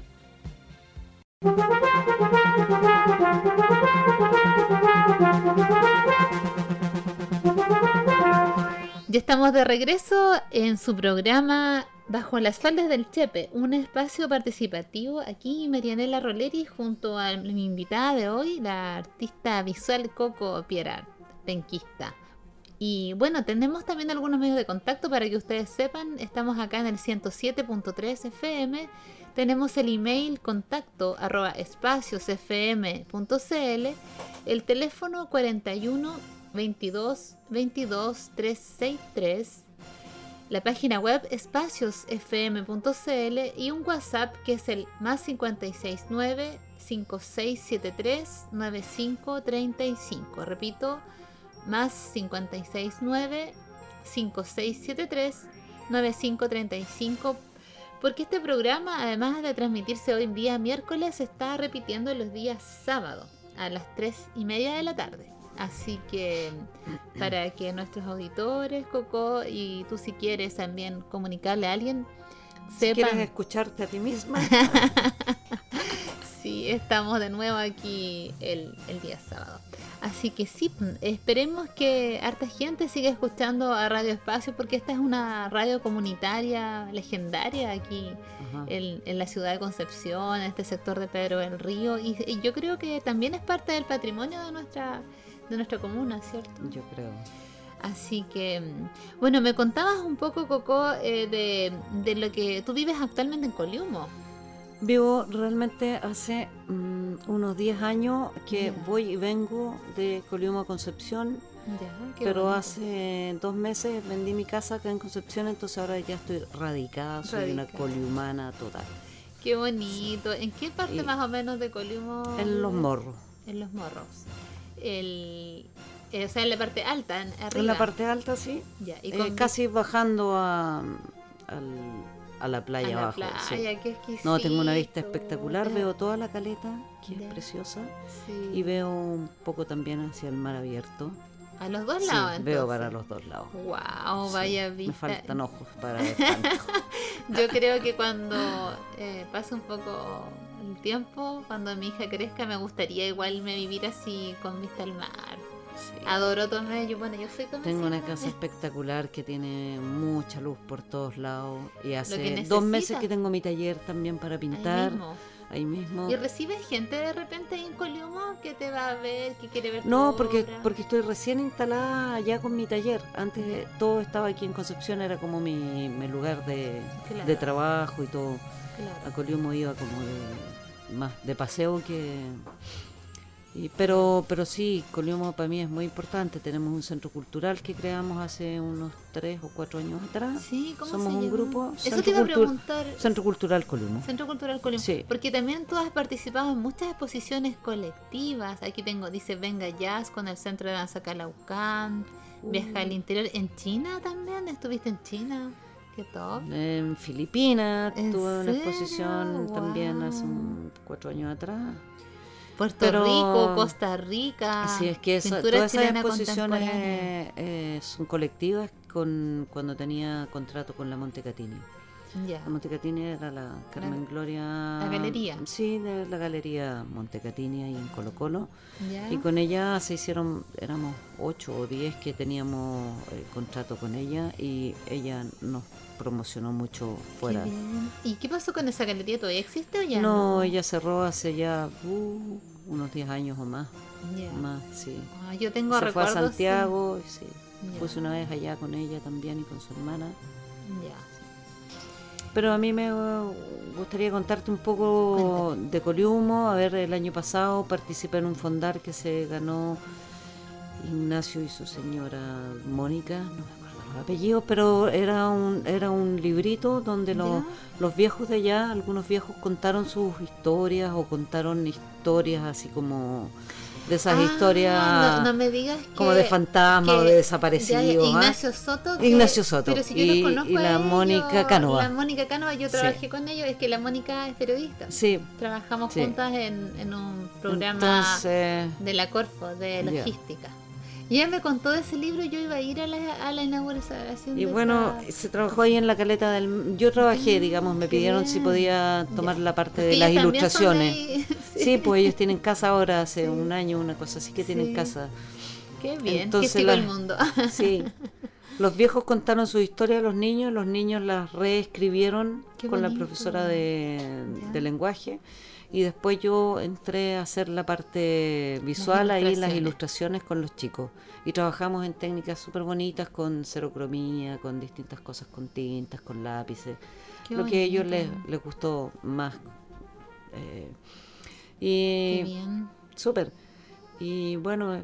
Ya estamos de regreso en su programa Bajo las faldas del Chepe, un espacio participativo. Aquí Marianela Roleri junto a mi invitada de hoy, la artista visual Coco Pierart, penquista. Y bueno, tenemos también algunos medios de contacto para que ustedes sepan. Estamos acá en el ciento siete punto tres F M. Tenemos el email contacto arroba espaciosfm.cl, el teléfono cuarenta y uno veintidós veintidós trescientos sesenta y tres, la página web espaciosfm.cl y un WhatsApp que es el más cincuenta y seis nueve cinco seis siete tres nueve cinco tres cinco. Repito, más cincuenta y seis nueve cinco seis siete tres nueve cinco tres cinco, porque este programa, además de transmitirse hoy en día miércoles, se está repitiendo los días sábado a las tres y media de la tarde. Así que para que nuestros auditores, Coco, y tú si quieres también comunicarle a alguien, si sepan... quieres escucharte a ti misma. Sí, estamos de nuevo aquí el, el día sábado. Así que sí, esperemos que harta gente siga escuchando a Radio Espacio, porque esta es una radio comunitaria legendaria aquí en, en la ciudad de Concepción, en este sector de Pedro del Río, y, y yo creo que también es parte del patrimonio de nuestra de nuestra comuna, ¿cierto? Yo creo. Así que, bueno, me contabas un poco, Coco, eh, de, de lo que tú vives actualmente en Coliumo. Vivo realmente hace um, unos diez años que yeah. voy y vengo de Coliumo a Concepción Ya, qué pero bonito. hace dos meses vendí mi casa acá en Concepción, entonces ahora ya estoy radicada, soy una Radicada. coliumana total. Qué bonito. ¿En qué parte Y- más o menos de Coliumo? En Los vives? Morros, En Los Morros. El, eh, o sea, en la parte alta, en, arriba. en la parte alta, sí, Ya, y eh, con casi bajando a, al- a la a playa la abajo. playa, sí. qué exquisito. No, tengo una vista espectacular, Es- veo toda la caleta, que Ya. es preciosa, sí. y veo un poco también hacia el mar abierto. A los dos Sí, lados, entonces. veo para los dos lados. Wow, Sí, vaya me vista. faltan ojos para ver tanto. Yo creo que cuando eh, pase un poco el tiempo, cuando mi hija crezca, me gustaría igual me vivir así con vista al mar. Sí. Adoro Tomé, yo bueno, yo soy Tomé. Tengo una casa espectacular que tiene mucha luz por todos lados y hace que dos meses necesitas. que tengo mi taller también para Ahí pintar mismo. ahí mismo. ¿Y recibes gente de repente ahí en Coliumo que te va a ver, que quiere ver tu No, porque obra? porque estoy recién instalada allá con mi taller. Antes Ya. eh, todo estaba aquí en Concepción, era como mi, mi lugar de, Claro. de trabajo y todo. Claro. A Coliumo iba como de, más de paseo que... y- pero, pero sí, Coliumo para mí es muy importante. Tenemos un centro cultural que creamos hace unos tres o cuatro años atrás. Sí, ¿cómo Somos se un llama? grupo, Eso Centro te iba a Cultu- preguntar. Centro Cultural Coliumo. Centro Cultural Coliumo. Sí. Porque también tú has participado en muchas exposiciones colectivas. Aquí tengo, dice Venga Jazz con el Centro de Danza Calaucán. Viaja al interior. ¿En China también? ¿Estuviste en China? ¿Qué top? En Filipinas ¿En tuve una serio? exposición también hace Guau. un, cuatro años atrás. Puerto Pero- Rico, Costa Rica. Así es que esa- Ah, pintura todas esas chilena exposiciones contemporánea. eh, eh, son colectivas con cuando tenía contrato con la Montecatini. Ya. La Montecatini era la Carmen Gloria... la galería. Sí, de la galería Montecatini ahí en Colo Colo. Ya. Y con ella se hicieron, éramos ocho o diez que teníamos eh, contrato con ella y ella nos promocionó mucho Qué fuera. bien. ¿Y qué pasó con esa galería? ¿Todavía existe o ya No, no? ella cerró hace ya uh, unos diez años o más. Ya. Más, sí. Ah, yo tengo Se fue a recuerdos. sí. Santiago, y sí. Ya. Puse una vez allá con ella también y con su hermana. Ya. Pero a mí me uh, gustaría contarte un poco de Coliumo. A ver, el año pasado participé en un fondar que se ganó Ignacio y su señora Mónica, no me acuerdo los apellidos, pero era un, era un librito donde los, Ya. los viejos de allá, algunos viejos contaron sus historias o contaron historias así como de esas Ah, historias No, no me digas que. como de fantasmas o que- de ya, desaparecidos. ya, ¿ah? Ignacio Soto. que- Ignacio Soto Pero si yo y- los conozco y a la ellos, Mónica Cánova. La Mónica Cánova, yo Sí. trabajé con ellos. Es que la Mónica es periodista. Sí, Trabajamos Sí. juntas en, en un programa entonces de la Corfo, de Ya. logística. Y ella me contó de ese libro y yo iba a ir a la, a la inauguración. y de bueno, esa- se trabajó ahí en la caleta del... Yo trabajé, Ya, digamos, me qué pidieron bien. si podía tomar Ya. la parte Porque de las ellos también son ilustraciones. ahí, Sí, pues ellos tienen casa ahora hace Sí. un año, una cosa así que Sí. tienen casa. Qué bien, Entonces qué chico la- el mundo. Sí. Los viejos contaron su historia a los niños, los niños las reescribieron Qué con la bonito. profesora de, Ya. de lenguaje y después yo entré a hacer la parte visual ahí, las ilustraciones. ilustraciones con los chicos y trabajamos en técnicas súper bonitas con cerocromía, con distintas cosas, con tintas, con lápices, Qué lo que a ellos les, bonito. les gustó más. Eh, Qué y bien. súper. Y bueno,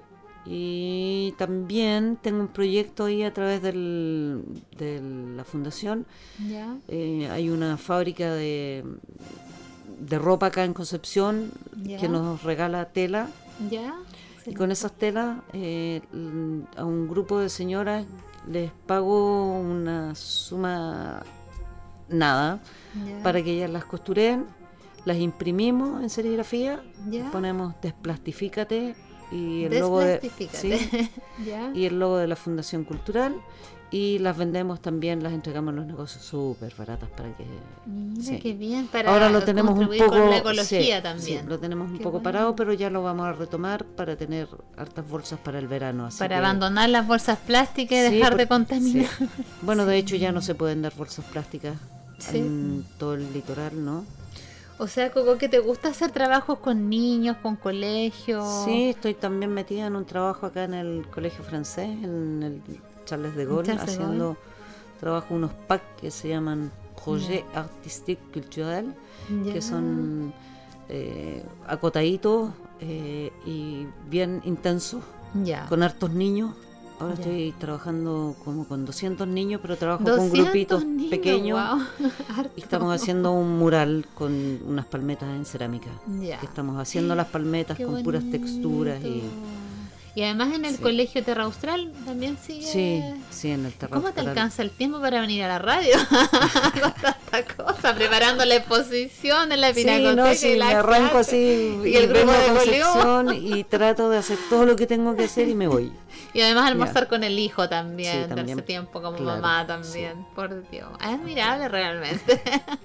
y también tengo un proyecto ahí a través del, de la fundación. Ya. Eh, hay una fábrica de, de ropa acá en Concepción Ya. que nos regala tela. Ya. Y con esas telas eh, l- a un grupo de señoras les pago una suma nada Ya. para que ellas las costuren, las imprimimos en serigrafía, Ya. ponemos Desplastifícate y el logo de Desplastifícate. sí, Ya. y el logo de la Fundación Cultural y las vendemos también, las entregamos en los negocios súper baratas para que Mira sí. qué bien. Para ahora lo tenemos un contribuir poco con la ecología sí, también. sí, lo tenemos un Qué poco bueno. parado, pero ya lo vamos a retomar para tener hartas bolsas para el verano, así Para que- abandonar las bolsas plásticas y Sí, dejar de porque- contaminar. sí. Bueno, de hecho ya no se pueden dar bolsas plásticas Sí. en todo el litoral, ¿no? O sea, Coco, que te gusta hacer trabajos con niños, con colegios. Sí, estoy también metida en un trabajo acá en el Colegio Francés, en el Charles de Gaulle, Charles de haciendo trabajo unos P A C que se llaman Projet Artistique Culturel, Ya. que son eh, acotaditos eh, y bien intensos, Ya. con hartos niños Ahora Ya. estoy trabajando como con doscientos niños, pero trabajo con doscientos grupitos niños, pequeños. guau, harto. Y estamos haciendo un mural con unas palmetas en cerámica. Ya. Que estamos haciendo las palmetas Qué con puras texturas. y bonito. Y además en el Sí. colegio Terra Austral también sigue. Sí, sí, en el terreno. ¿Cómo te alcanza el tiempo para venir a la radio? Con tanta cosa, preparando la exposición en la Sí, pinacoteca no, y sí, la me arranco clase, así y y, el grupo vengo a de Concepción y trato de hacer todo lo que tengo que hacer y me voy. Y además almorzar con el hijo también, Sí, también. darse tiempo como Claro, mamá también, por Dios. Es admirable realmente.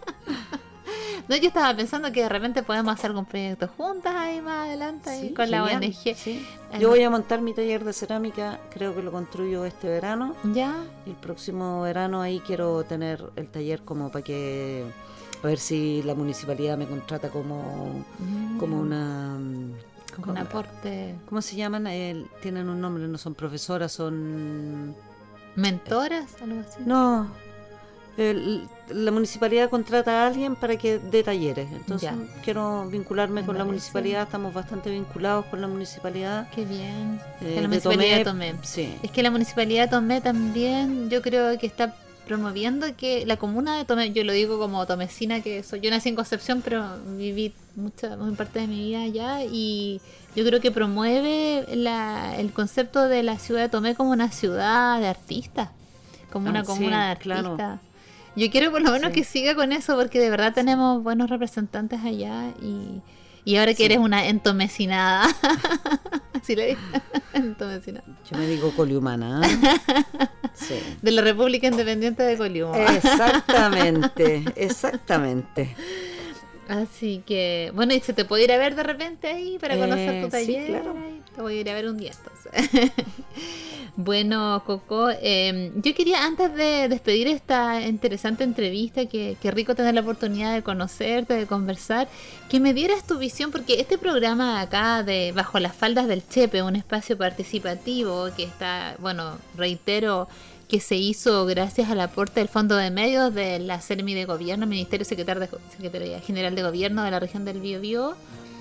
No, yo estaba pensando que de repente podemos hacer algún proyecto juntas ahí más adelante ahí Sí, con la O genial, N G. sí. Eh, Yo voy a montar mi taller de cerámica, creo que lo construyo este verano. ¿Ya? Y el próximo verano ahí quiero tener el taller como para que, a ver si la municipalidad me contrata como, como una... Como un aporte. ¿Cómo se llaman? El- tienen un nombre, no son profesoras, son... ¿Mentoras? Algo así. No, el- la municipalidad contrata a alguien para que dé talleres. Entonces Ya. quiero vincularme Me con la parece. municipalidad, estamos bastante vinculados con la municipalidad. Qué bien. eh, Que la de municipalidad de Tomé. Tomé. Sí. Es que la municipalidad de Tomé también, yo creo que está promoviendo que la comuna de Tomé, yo lo digo como tomecina que soy, yo nací en Concepción, pero viví mucha muy parte de mi vida allá y yo creo que promueve la, el concepto de la ciudad de Tomé como una ciudad de artistas, como Ah, una sí, comuna de artistas. claro. Yo quiero por lo menos Sí. que siga con eso porque de verdad tenemos buenos representantes allá y, y ahora que Sí. eres una entomecinada. ¿Sí le dije? Entomecinada. Yo me digo coliumana. ¿eh? Sí. De la República Independiente de Colima. Exactamente, exactamente. Así que, bueno, y se te puede ir a ver de repente ahí para conocer Eh, tu sí, taller. claro. Ahí te voy a ir a ver un día entonces. Bueno, Coco, eh, yo quería antes de despedir esta interesante entrevista, que, que rico tener la oportunidad de conocerte, de conversar, que me dieras tu visión, porque este programa acá de Bajo las Faldas del Chepe, un espacio participativo que está, bueno, reitero, que se hizo gracias al aporte del Fondo de Medios de la Sermi de Gobierno, Ministerio Secretario de, Secretaría General de Gobierno de la región del Biobío,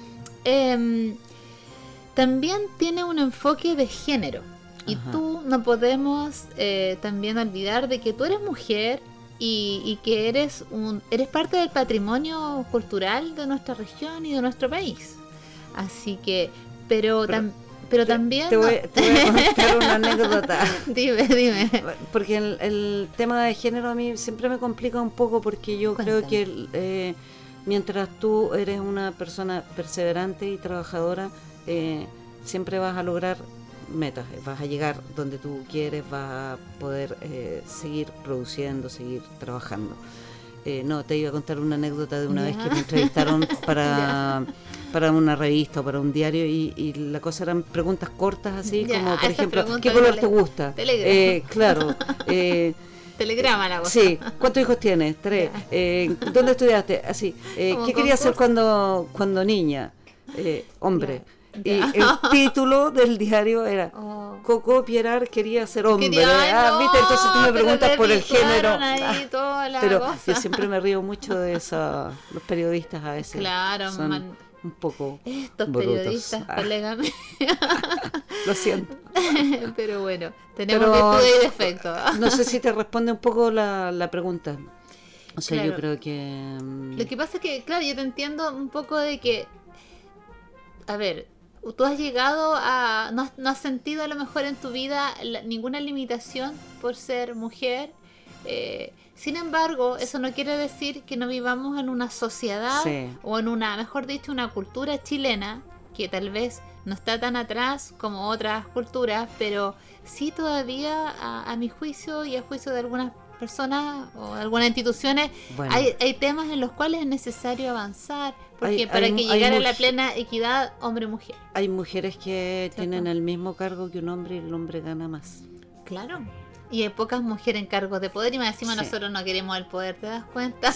eh, también tiene un enfoque de género. Y Ajá. tú no podemos eh, también olvidar de que tú eres mujer y, y que eres un eres parte del patrimonio cultural de nuestra región y de nuestro país. Así que, pero, Pero- tam- pero Te- también... Te, no- voy, te voy a contar una anécdota. dime, dime. Porque el, el tema de género a mí siempre me complica un poco porque yo Cuéntame. creo que el, eh, mientras tú eres una persona perseverante y trabajadora, eh, siempre vas a lograr metas, vas a llegar donde tú quieres, vas a poder eh, seguir produciendo, seguir trabajando. Eh, no, te iba a contar una anécdota de una Ya. vez que me entrevistaron para, para una revista o para un diario y, y la cosa eran preguntas cortas así, Ya, como por esas ejemplo, preguntas ¿qué de color tele- te gusta? Telegram. Eh, claro. Eh, Telegrama la cosa. sí, ¿cuántos hijos tienes? Tres. Ya. Eh, ¿Dónde estudiaste? Así. Eh, Como ¿Qué querías ser concurso. cuando, cuando niña? Eh, hombre. Ya. Y Ya. el título del diario era Oh. Coco Pierar quería ser hombre. Quería- ay, ah, no, ¿viste? Entonces tú me pero preguntas le por el género. desvirtuaron ahí Ah, toda la pero cosa. yo siempre me río mucho de esa. Los periodistas a veces Claro, son man. un poco Estos brutos. periodistas, Ah, colegas míos. lo siento. Pero bueno, tenemos Pero- virtudes y defectos. No sé si te responde un poco la, la pregunta. O sea, Claro. yo creo que... mm, Lo que pasa es que, claro, yo te entiendo un poco de que, a ver, tú has llegado a, no has, no has sentido a lo mejor en tu vida la- ninguna limitación por ser mujer. eh, sin embargo, eso no quiere decir que no vivamos en una sociedad Sí. o en una, mejor dicho, una cultura chilena que tal vez no está tan atrás como otras culturas, pero sí todavía, a, a mi juicio y a juicio de algunas personas o algunas instituciones, Bueno. hay, hay temas en los cuales es necesario avanzar, porque Hay- para hay- que hay llegar a la muj- plena equidad hombre-mujer. Hay mujeres que ¿Cierto? tienen el mismo cargo que un hombre y el hombre gana más. Claro. Y hay pocas mujeres en cargos de poder y más encima Sí. nosotros no queremos el poder, ¿te das cuenta?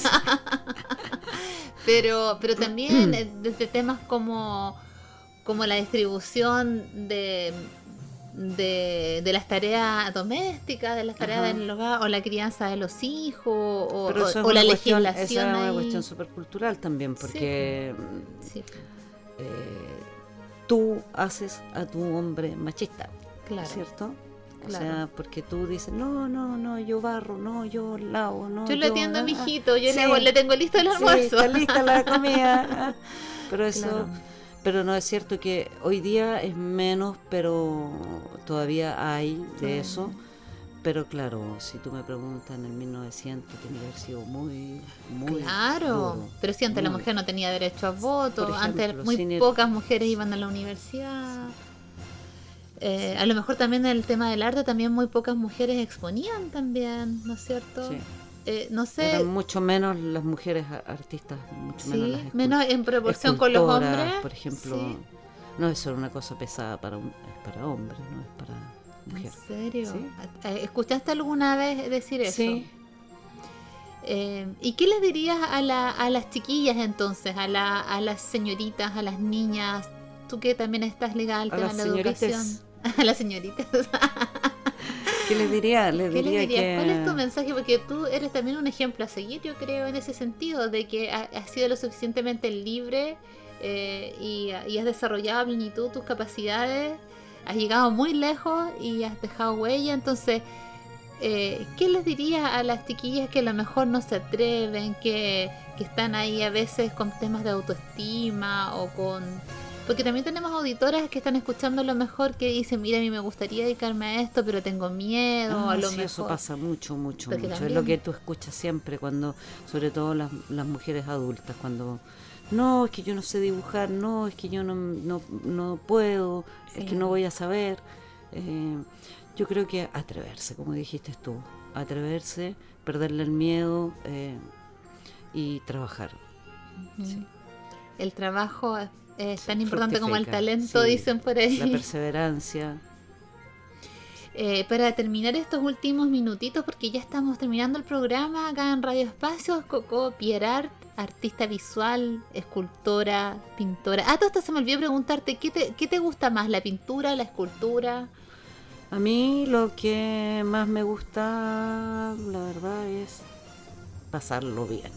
pero pero también eh, desde temas como, como la distribución de, de, de las tareas domésticas, de las tareas Ajá. del hogar, o la crianza de los hijos, o, Pero o- eso es o la una cuestión, legislación. esa es una ahí. cuestión súper cultural también, porque Sí, eh, tú haces a tu hombre machista, claro. ¿cierto? O sea, porque tú dices, no, no, no, yo barro, no, yo lavo, no. Yo le atiendo a mi ah, hijito, yo sí, le, hago, le tengo listo el almuerzo. Sí, está lista la comida. ah. Pero eso, Claro. pero no es cierto que hoy día es menos, pero todavía hay de Mm. eso. Pero claro, si tú me preguntas, en el mil novecientos tiene que haber sido muy, muy Claro, duro, pero si antes la muy- mujer no tenía derecho a voto, Por antes ejemplo, muy sin ir- pocas mujeres iban a la universidad. Eh, a lo mejor también en el tema del arte también muy pocas mujeres exponían también, ¿no es cierto? Sí. Eh, no sé, Eran mucho menos las mujeres a- artistas, mucho menos sí, las escul- menos en proporción con los escultoras, hombres. por ejemplo. Sí. No es solo una cosa pesada para un, es para hombres, no es para mujeres. ¿En serio? Sí. Eh, ¿Escuchaste alguna vez decir eso? Sí. Eh, ¿Y qué les dirías a, la, a las chiquillas entonces, a, la, a las señoritas, a las niñas? Tú que también estás ligada al A tema las de la señoritas. educación. A las señoritas. ¿Qué les diría? Les ¿Qué diría les dirías? que ¿Cuál es tu mensaje? Porque tú eres también un ejemplo a seguir, yo creo, en ese sentido, de que ha- has sido lo suficientemente libre eh, y, y has desarrollado a plenitud tus capacidades, has llegado muy lejos y has dejado huella. Entonces, eh, ¿qué les dirías a las chiquillas que a lo mejor no se atreven, que, que están ahí a veces con temas de autoestima o con... Porque también tenemos auditoras que están escuchando a lo mejor que dicen, mira, a mí me gustaría dedicarme a esto, pero tengo miedo, Ah, a lo sí, mejor... eso pasa mucho, mucho, Porque mucho. Es también- lo que tú escuchas siempre cuando, sobre todo las, las mujeres adultas, cuando no, es que yo no sé dibujar, no, es que yo no, no, no puedo, Sí. es que no voy a saber. Eh, yo creo que atreverse, como dijiste tú, atreverse, perderle el miedo eh, y trabajar. Ujú. Sí. El trabajo es, es tan importante como el Fructifica, talento, sí. dicen por ahí. La perseverancia. Eh, para terminar estos últimos minutitos, porque ya estamos terminando el programa acá en Radio Espacios, Coco Pierart, artista visual, escultora, pintora. Ah, todo esto se me olvidó preguntarte, ¿qué te, qué te gusta más, la pintura, la escultura? A mí lo que más me gusta, la verdad, es pasarlo bien.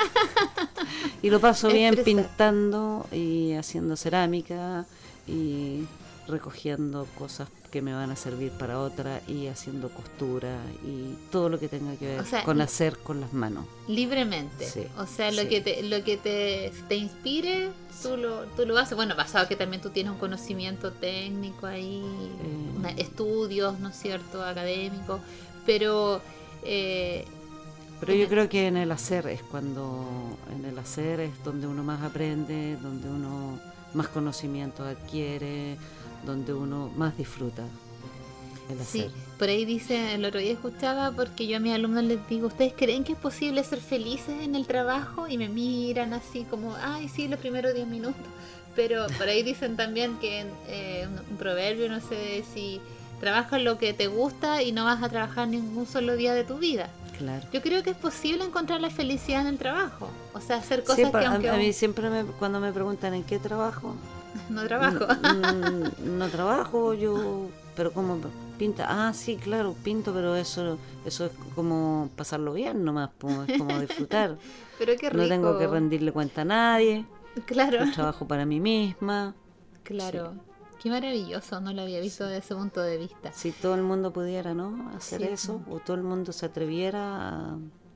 Y lo paso bien Expresar. pintando y haciendo cerámica y recogiendo cosas que me van a servir para otra y haciendo costura y todo lo que tenga que ver O sea, con hacer con las manos. Libremente. Sí, O sea, lo sí. que te, lo que te, te inspire, tú lo, tú lo haces. Bueno, basado que también tú tienes un conocimiento técnico ahí, Eh. una- estudios, ¿no es cierto?, académicos, pero eh, Pero yo creo que en el hacer es cuando, en el hacer es donde uno más aprende, donde uno más conocimiento adquiere, donde uno más disfruta el sí, hacer. por ahí dice, el otro día escuchaba, porque yo a mis alumnos les digo, ¿ustedes creen que es posible ser felices en el trabajo? Y me miran así como, ay, sí, los primeros diez minutos. Pero por ahí dicen también que eh, un, un proverbio, no sé si trabajas lo que te gusta y no vas a trabajar ningún solo día de tu vida. Claro. Yo creo que es posible encontrar la felicidad en el trabajo. O sea, hacer cosas Siempre, que a, aunque a mí aún siempre me- cuando me preguntan en qué trabajo, no trabajo. mm, no trabajo, yo, pero como pinta, ah, sí, claro, pinto, pero eso, eso es como pasarlo bien nomás, pues, es como disfrutar. Pero qué rico. No tengo que rendirle cuenta a nadie, Claro, yo trabajo para mí misma. claro. Qué maravilloso, no lo había visto desde ese punto de vista. Si todo el mundo pudiera, ¿no?, hacer Sí. eso, o todo el mundo se atreviera a,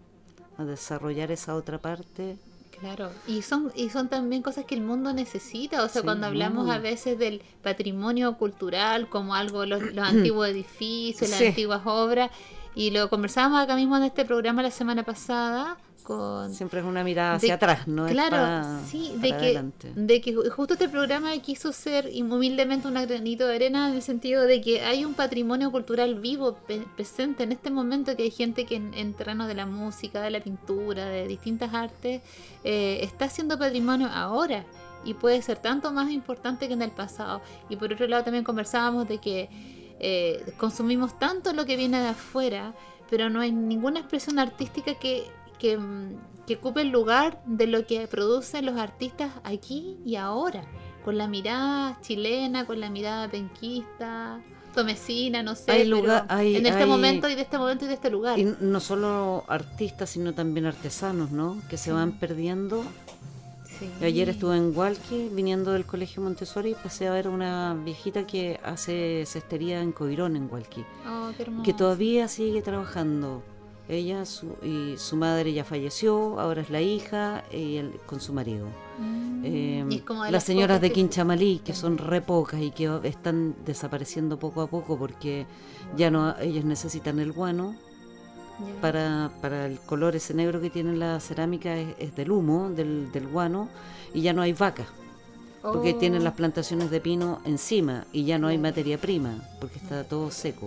a desarrollar esa otra parte. Claro, y son y son también cosas que el mundo necesita, o sea, Sí, cuando hablamos muy. a veces del patrimonio cultural como algo, los, los antiguos edificios, las Sí. antiguas obras, y lo conversábamos acá mismo en este programa la semana pasada con... Siempre es una mirada de- hacia atrás, no claro, es para, sí, para de que, adelante. de que ju- justo este programa quiso ser humildemente un granito de arena en el sentido de que hay un patrimonio cultural vivo, pe- presente en este momento, que hay gente que en, en terreno de la música, de la pintura, de distintas artes, eh, está haciendo patrimonio ahora y puede ser tanto más importante que en el pasado. Y por otro lado también conversábamos de que eh, consumimos tanto lo que viene de afuera, pero no hay ninguna expresión artística que, que, mm, que ocupe el lugar de lo que producen los artistas aquí y ahora, con la mirada chilena, con la mirada penquista, tomecina, no sé, Hay pero lugar- hay- en este hay- momento y de este momento y de este lugar. Y no solo artistas, sino también artesanos, ¿no?, que se Sí. van perdiendo Sí. Sí. Ayer estuve en Hualqui, viniendo del colegio Montessori, y pasé a ver a una viejita que hace cestería en Coirón, en Hualqui, Oh, qué hermoso. que todavía sigue trabajando. Ella su, y su madre ya falleció, ahora es la hija y él, con su marido. Mm, Eh, y es como de las las señoras pocas de que- Quinchamalí, que son re pocas y que están desapareciendo poco a poco porque ya no, ellos necesitan el guano. Ya. Para, para el color ese negro que tiene la cerámica es, es del humo, del, del guano, y ya no hay vacas, porque Oh, tienen las plantaciones de pino encima y ya no hay Claro. materia prima, porque está todo seco.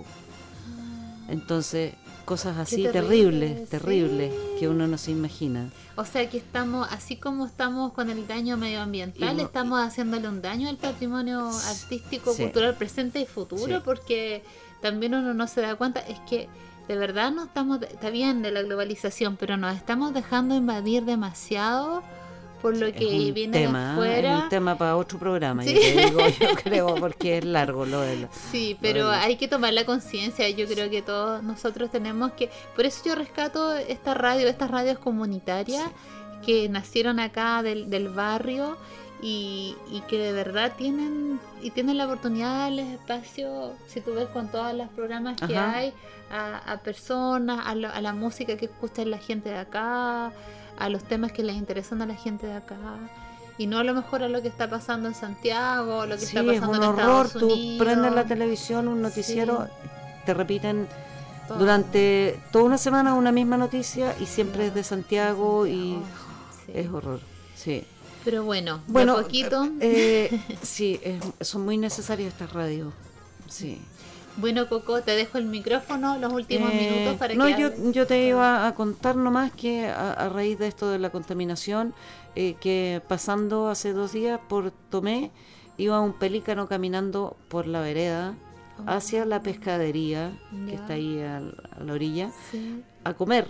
Entonces, cosas así Qué terribles, terrible, terribles, sí. que uno no se imagina. O sea que estamos, así como estamos con el daño medioambiental, Y no- estamos haciéndole un daño al patrimonio artístico, Sí. cultural presente y futuro, Sí. porque también uno no se da cuenta, es que de verdad no estamos, está bien de la globalización, pero nos estamos dejando invadir demasiado por lo que es un viene tema, de es afuera. un tema para otro programa, Sí. yo te digo, yo creo, porque es largo lo de la- Sí, pero Bueno. hay que tomar la conciencia. Yo creo que todos nosotros tenemos que... Por eso yo rescato esta radio, estas radios comunitarias que nacieron acá del, del barrio y, y que de verdad tienen y tienen la oportunidad, el espacio, si tú ves con todos los programas que Ajá. hay, a, a personas, a, lo- a la música que escucha la gente de acá, a los temas que les interesan a la gente de acá. Y no a lo mejor a lo que está pasando en Santiago, lo que Sí, está es pasando un en horror. Estados Tú Unidos. prendes la televisión, un noticiero, Sí. te repiten Todo. durante toda una semana una misma noticia y siempre es de Santiago y Sí. es horror. Sí. Pero bueno, Bueno, de poquito. eh, sí, es- son muy necesarias estas radios. Sí. Bueno, Coco, te dejo el micrófono los últimos Eh, minutos para no, que yo, hables. yo te iba a contar nomás que a, a raíz de esto de la contaminación, eh, que pasando hace dos días por Tomé, iba un pelícano caminando por la vereda Oh. hacia la pescadería, que Ya. está ahí al- a, la orilla, Sí, a comer.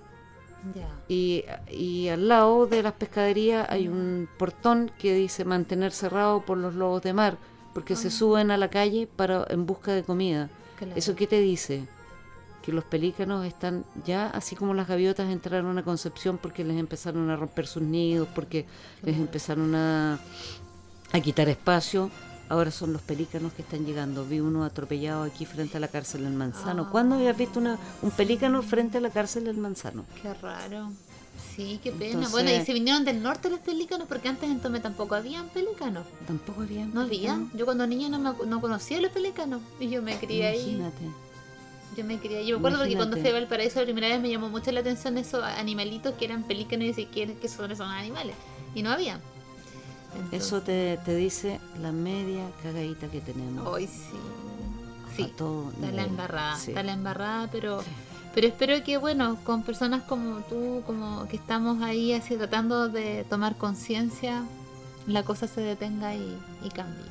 ya. Y, y al lado de las pescaderías hay un portón que dice mantener cerrado por los lobos de mar, porque se Ah. suben a la calle para en busca de comida. Claro. ¿Eso qué te dice? Que los pelícanos están ya, así como las gaviotas entraron a Concepción porque les empezaron a romper sus nidos, porque les Claro. empezaron a, a quitar espacio. Ahora son los pelícanos que están llegando. Vi uno atropellado aquí frente a la cárcel del Manzano. Ah. ¿Cuándo habías visto una, un pelícano frente a la cárcel del Manzano? Qué raro. Sí, qué pena. Entonces- Bueno, y se vinieron del norte los pelícanos, porque antes en Tomé tampoco habían pelícanos. Tampoco había. No había. Yo cuando niña no, me, acu- no conocía los pelícanos. Y yo me crié ahí. Imagínate. Yo me crié ahí. Yo me acuerdo porque cuando Imagínate. fui a Valparaíso la primera vez me llamó mucho la atención esos animalitos que eran pelícanos y decía, ¿qué, qué son esos animales? Y no había. Eso te, te dice la media cagadita que tenemos. Hoy sí. A Sí, todo está la nivel. embarrada, Sí. está la embarrada, pero pero espero que, bueno, con personas como tú, como que estamos ahí así tratando de tomar conciencia, la cosa se detenga y, y cambie.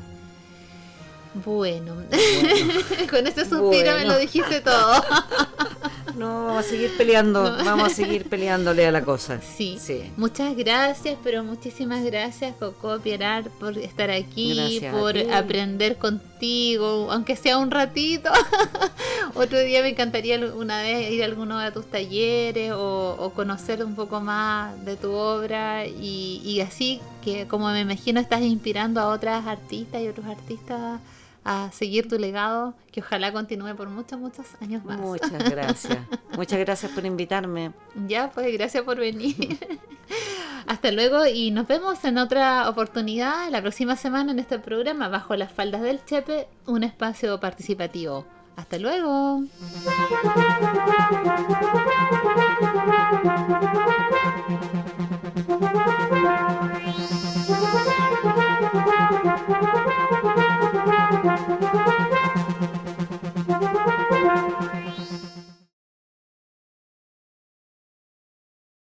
Bueno, con ese suspiro me Bueno. lo dijiste todo. No, vamos a seguir peleando, No. vamos a seguir peleándole a la cosa. Sí. Sí. Muchas gracias, pero muchísimas gracias, Coco Pierar, por estar aquí, Gracias a por ti. aprender contigo, aunque sea un ratito. Otro día me encantaría una vez ir a alguno de tus talleres o, o conocer un poco más de tu obra y, y así que, como me imagino, estás inspirando a otras artistas y otros artistas a seguir tu legado, que ojalá continúe por muchos, muchos años más. Muchas gracias. Muchas gracias por invitarme. Ya, pues gracias por venir. Hasta luego y nos vemos en otra oportunidad la próxima semana en este programa Bajo las faldas del Chepe, un espacio participativo. Hasta luego. Thank you.